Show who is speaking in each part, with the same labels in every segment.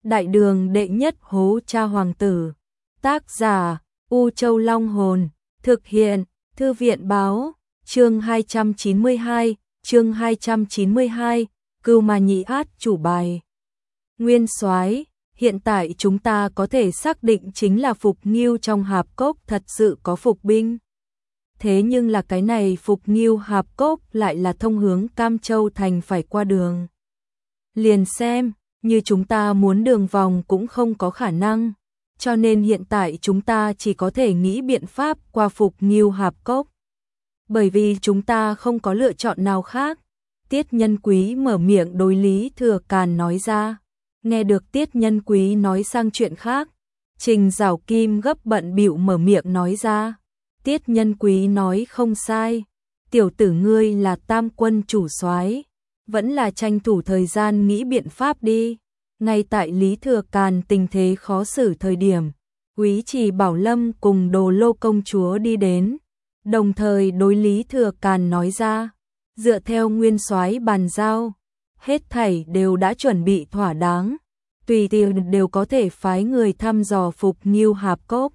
Speaker 1: Đại đường đệ nhất hố cha hoàng tử. Tác giả U Châu Long Hồn. Thực hiện Thư viện Báo. Chương 292, Cưu Ma Nhĩ át chủ bài. Nguyên soái, hiện tại chúng ta có thể xác định chính là Phục Nghiêu trong hạp cốc thật sự có phục binh. Thế nhưng là cái này Phục Nghiêu hạp cốc lại là thông hướng Cam Châu thành phải qua đường. Liền xem, như chúng ta muốn đường vòng cũng không có khả năng, cho nên hiện tại chúng ta chỉ có thể nghĩ biện pháp qua Phục Nghiêu hạp cốc. Bởi vì chúng ta không có lựa chọn nào khác. Tiết Nhân Quý mở miệng đối Lý Thừa Càn nói ra. Nghe được Tiết Nhân Quý nói sang chuyện khác, Trình Giảo Kim gấp bận bịu mở miệng nói ra. Tiết Nhân Quý nói không sai, tiểu tử ngươi là tam quân chủ soái, vẫn là tranh thủ thời gian nghĩ biện pháp đi. Ngay tại Lý Thừa Càn tình thế khó xử thời điểm, Úy Trì Bảo Lâm cùng Đồ Lô công chúa đi đến, đồng thời đối Lý Thừa Càn nói ra, dựa theo nguyên soái bàn giao, hết thảy đều đã chuẩn bị thỏa đáng, tùy tiện đều có thể phái người thăm dò Phục Nghiêu hạp cốc.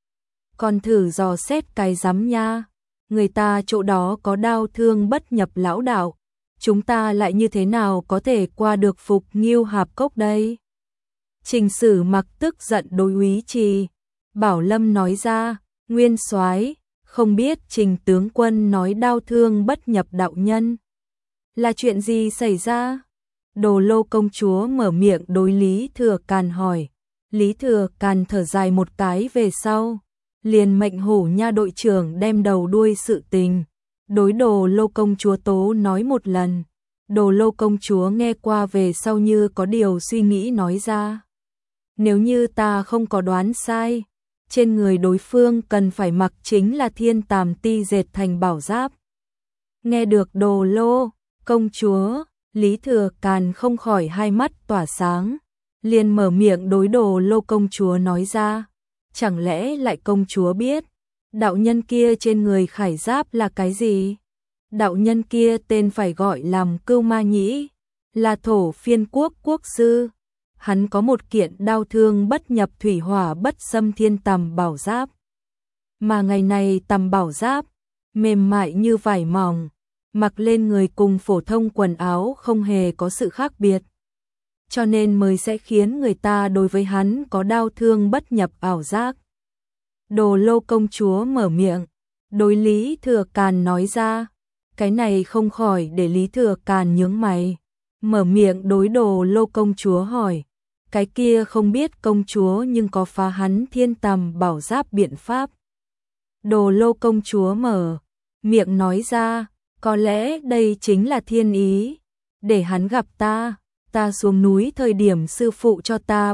Speaker 1: Còn thử dò xét cái rắm nha, người ta chỗ đó có đao thương bất nhập lão đạo, chúng ta lại như thế nào có thể qua được Phục Nghiêu hạp cốc đây? Trình Sử Mặc tức giận đối Úy Trì Bảo Lâm nói ra, nguyên soái, không biết Trình tướng quân nói đao thương bất nhập đạo nhân là chuyện gì xảy ra? Đồ Lô công chúa mở miệng đối Lý Thừa Càn hỏi. Lý Thừa Càn thở dài một cái về sau, liền mệnh Hổ Nha đội trưởng đem đầu đuôi sự tình đối Đồ Lô công chúa tố nói một lần. Đồ Lô công chúa nghe qua về sau như có điều suy nghĩ nói ra, nếu như ta không có đoán sai, trên người đối phương cần phải mặc chính là Thiên Tàm Ti dệt thành bảo giáp. Nghe được Đồ Lô công chúa, Lý Thừa Càn không khỏi hai mắt tỏa sáng, liền mở miệng đối Đồ Lô công chúa nói ra, chẳng lẽ lại công chúa biết đạo nhân kia trên người khải giáp là cái gì? Đạo nhân kia tên phải gọi làm Cưu Ma Nhĩ, là thổ phiên quốc quốc sư. Hắn có một kiện đao thương bất nhập thủy hỏa bất xâm thiên tầm bảo giáp. Mà ngày này tầm bảo giáp, mềm mại như vải mỏng, mặc lên người cùng phổ thông quần áo không hề có sự khác biệt. Cho nên mới sẽ khiến người ta đối với hắn có đao thương bất nhập ảo giác. Đồ Lô công chúa mở miệng, đối Lý Thừa Càn nói ra, cái này không khỏi để Lý Thừa Càn nhướng mày, mở miệng đối Đồ Lô công chúa hỏi, cái kia không biết công chúa nhưng có phá hắn thiên tầm bảo giáp biện pháp. Đồ Lô công chúa mở miệng nói ra, có lẽ đây chính là thiên ý, để hắn gặp ta xuống núi thời điểm sư phụ cho ta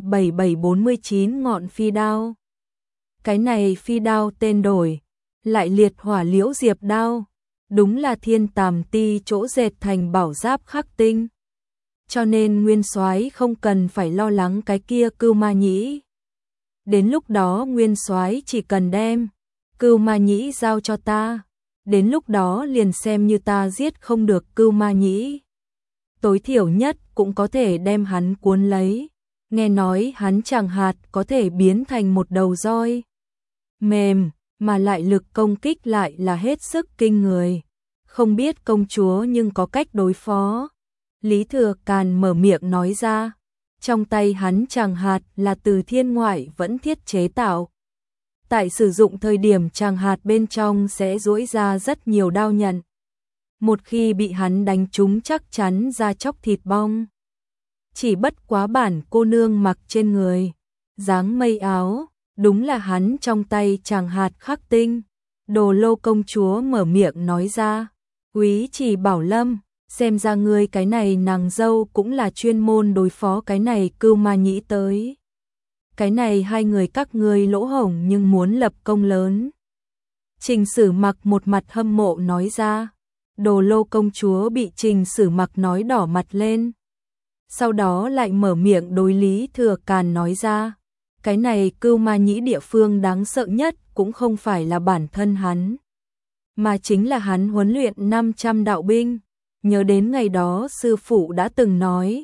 Speaker 1: 7749 ngọn phi đao. Cái này phi đao tên đổi, lại liệt hỏa liễu diệp đao, đúng là Thiên Tàm Ti chỗ dệt thành bảo giáp khắc tinh. Cho nên nguyên soái không cần phải lo lắng cái kia Cưu Ma Nhĩ. Đến lúc đó nguyên soái chỉ cần đem Cưu Ma Nhĩ giao cho ta, đến lúc đó liền xem như ta giết không được Cưu Ma Nhĩ, tối thiểu nhất cũng có thể đem hắn cuốn lấy. Nghe nói hắn chẳng hạt có thể biến thành một đầu roi mềm, mà lại lực công kích lại là hết sức kinh người. Không biết công chúa nhưng có cách đối phó. Lý Thừa Càn mở miệng nói ra, trong tay hắn chẳng hạt là từ thiên ngoại vẫn thiết chế tạo. Tại sử dụng thời điểm chẳng hạt bên trong sẽ duỗi ra rất nhiều đao nhận. Một khi bị hắn đánh trúng chắc chắn ra chóc thịt bong. Chỉ bất quá bản cô nương mặc trên người, dáng mây áo, đúng là hắn trong tay chẳng hạt khắc tinh. Đồ Lô công chúa mở miệng nói ra, Úy Trì Bảo Lâm, xem ra ngươi cái này nàng dâu cũng là chuyên môn đối phó cái này Cưu Ma Nhĩ tới. Cái này hai người các ngươi lỗ hổng nhưng muốn lập công lớn. Trình Sử Mặc một mặt hâm mộ nói ra. Đồ Lô công chúa bị Trình Sử Mặc nói đỏ mặt lên. Sau đó lại mở miệng đối Lý Thừa Càn nói ra, cái này Cưu Ma Nhĩ địa phương đáng sợ nhất cũng không phải là bản thân hắn, mà chính là hắn huấn luyện 500 đạo binh. Nhớ đến ngày đó sư phụ đã từng nói,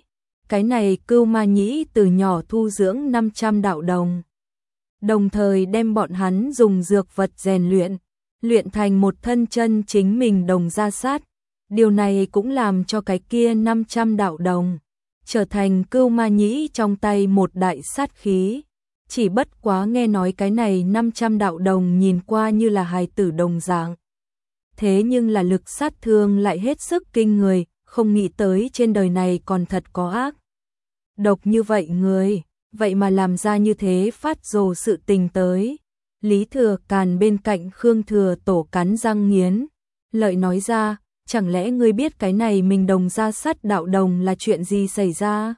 Speaker 1: cái này Cưu Ma Nhĩ từ nhỏ thu dưỡng 500 đạo đồng. Đồng thời đem bọn hắn dùng dược vật rèn luyện thành một thân chân chính mình đồng gia sát. Điều này cũng làm cho cái kia 500 đạo đồng trở thành Cưu Ma Nhĩ trong tay một đại sát khí. Chỉ bất quá nghe nói cái này 500 đạo đồng nhìn qua như là hài tử đồng dạng. Thế nhưng là lực sát thương lại hết sức kinh người, không nghĩ tới trên đời này còn thật có ác độc như vậy người, vậy mà làm ra như thế phát rồ sự tình tới. Lý Thừa Càn bên cạnh Khương Thừa Tổ cắn răng nghiến lợi nói ra, chẳng lẽ ngươi biết cái này mình đồng gia sát đạo đồng là chuyện gì xảy ra?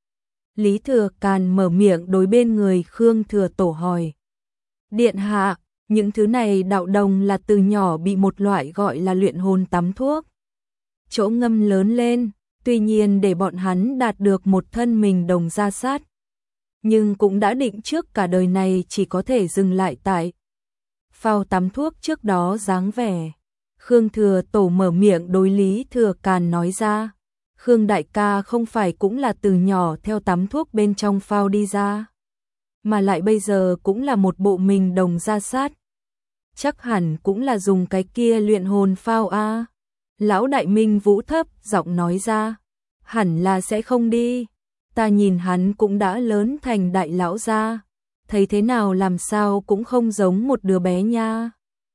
Speaker 1: Lý Thừa Càn mở miệng đối bên người Khương Thừa Tổ hỏi. Điện hạ, những thứ này đạo đồng là từ nhỏ bị một loại gọi là luyện hồn tắm thuốc chỗ ngâm lớn lên, tuy nhiên để bọn hắn đạt được một thân mình đồng gia sát, nhưng cũng đã định trước cả đời này chỉ có thể dừng lại tại phao tắm thuốc trước đó dáng vẻ. Khương Thừa Tổ mở miệng đối Lý Thừa Càn nói ra, Khương đại ca không phải cũng là từ nhỏ theo tắm thuốc bên trong phao đi ra, mà lại bây giờ cũng là một bộ mình đồng gia sát. Chắc hẳn cũng là dùng cái kia luyện hồn phao a. Lão Đại Minh Vũ thấp giọng nói ra, hẳn là sẽ không đi. Ta nhìn hắn cũng đã lớn thành đại lão gia, thấy thế nào làm sao cũng không giống một đứa bé nha.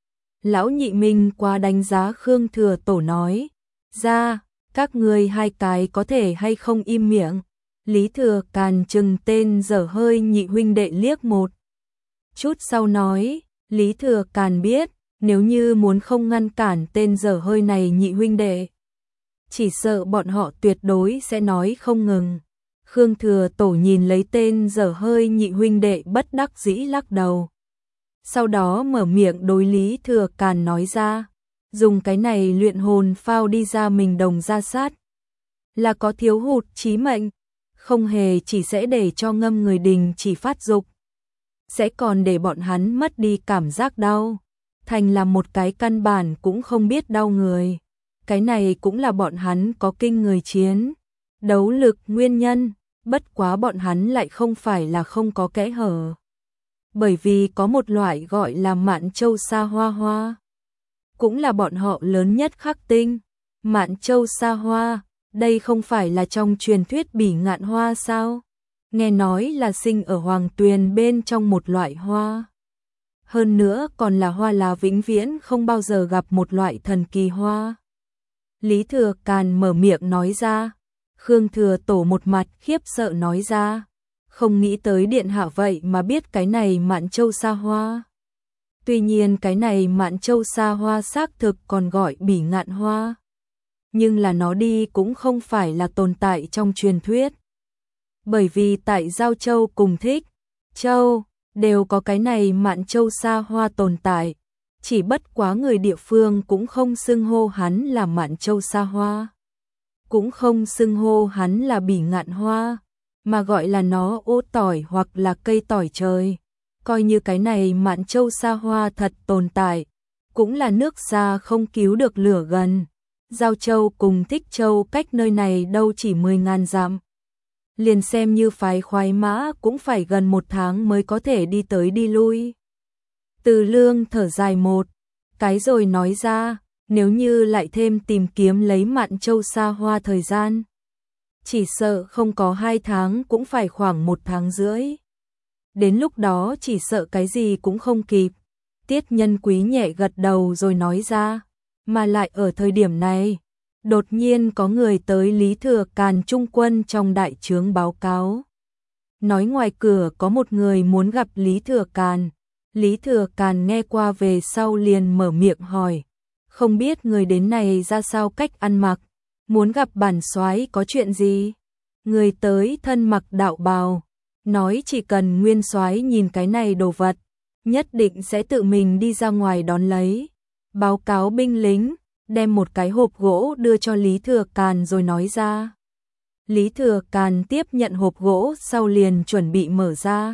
Speaker 1: Lão Nhị Minh qua đánh giá Khương Thừa Tổ nói, ra, các ngươi hai cái có thể hay không im miệng. Lý Thừa Càn chừng tên dở hơi nhị huynh đệ liếc một chút sau nói, Lý Thừa Càn biết, nếu như muốn không ngăn cản tên dở hơi này nhị huynh đệ, chỉ sợ bọn họ tuyệt đối sẽ nói không ngừng. Khương Thừa Tổ nhìn lấy tên dở hơi nhị huynh đệ bất đắc dĩ lắc đầu. Sau đó mở miệng đối Lý Thừa Càn nói ra, dùng cái này luyện hồn phao đi ra mình đồng gia sát, là có thiếu hụt chí mệnh, không hề chỉ sẽ để cho ngâm người đình chỉ phát dục, sẽ còn để bọn hắn mất đi cảm giác đau, thành là một cái căn bản cũng không biết đau người. Cái này cũng là bọn hắn có kinh người chiến đấu lực nguyên nhân, bất quá bọn hắn lại không phải là không có kẽ hở. Bởi vì có một loại gọi là Mạn Châu Sa Hoa Hoa, cũng là bọn họ lớn nhất khắc tinh. Mạn Châu Sa Hoa, đây không phải là trong truyền thuyết bỉ ngạn hoa sao? Nghe nói là sinh ở Hoàng Tuyền bên trong một loại hoa. Hơn nữa còn là hoa là vĩnh viễn không bao giờ gặp một loại thần kỳ hoa. Lý Thừa Càn mở miệng nói ra. Khương Thừa Tổ một mặt khiếp sợ nói ra, không nghĩ tới điện hạ vậy mà biết cái này Mạn Châu Sa Hoa. Tuy nhiên cái này Mạn Châu Sa Hoa xác thực còn gọi bỉ ngạn hoa, nhưng là nó đi cũng không phải là tồn tại trong truyền thuyết. Bởi vì tại Giao Châu cùng Thích Châu đều có cái này Mạn Châu Sa Hoa tồn tại, chỉ bất quá người địa phương cũng không xưng hô hắn là Mạn Châu Sa Hoa, cũng không xưng hô hắn là bỉ ngạn hoa, mà gọi là nó ô tỏi hoặc là cây tỏi trời. Coi như cái này Mạn Châu Sa Hoa thật tồn tại, cũng là nước xa không cứu được lửa gần. Giao Châu cùng Thích Châu cách nơi này đâu chỉ 10.000 dặm. Liền xem như phái khoái mã cũng phải gần 1 tháng mới có thể đi tới đi lui. Từ Lương thở dài một cái rồi nói ra, nếu như lại thêm tìm kiếm lấy Mạn Châu Sa Hoa thời gian, chỉ sợ không có 2 tháng cũng phải khoảng 1 tháng rưỡi. Đến lúc đó chỉ sợ cái gì cũng không kịp. Tiết Nhân Quý nhẹ gật đầu rồi nói ra, mà lại ở thời điểm này, đột nhiên có người tới Lý Thừa Càn trung quân trong đại trướng báo cáo. Nói ngoài cửa có một người muốn gặp Lý Thừa Càn. Lý Thừa Càn nghe qua về sau liền mở miệng hỏi, không biết người đến này ra sao cách ăn mặc, muốn gặp bản soái có chuyện gì? Người tới thân mặc đạo bào, nói chỉ cần nguyên soái nhìn cái này đồ vật, nhất định sẽ tự mình đi ra ngoài đón lấy. Báo cáo binh lính, đem một cái hộp gỗ đưa cho Lý Thừa Càn rồi nói ra. Lý Thừa Càn tiếp nhận hộp gỗ sau liền chuẩn bị mở ra,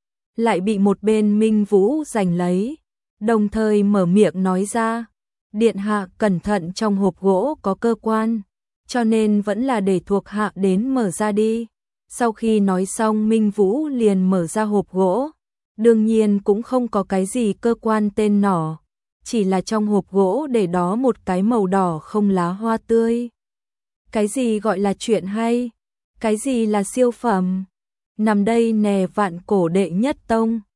Speaker 1: lại bị một bên Minh Vũ giành lấy, đồng thời mở miệng nói ra, điện hạ cẩn thận, trong hộp gỗ có cơ quan, cho nên vẫn là để thuộc hạ đến mở ra đi. Sau khi nói xong Minh Vũ liền mở ra hộp gỗ. Đương nhiên cũng không có cái gì cơ quan tên nỏ, chỉ là trong hộp gỗ để đó một cái màu đỏ không lá hoa tươi. Cái gì gọi là chuyện hay? Cái gì là siêu phẩm? Nằm đây nè, vạn cổ đệ nhất tông.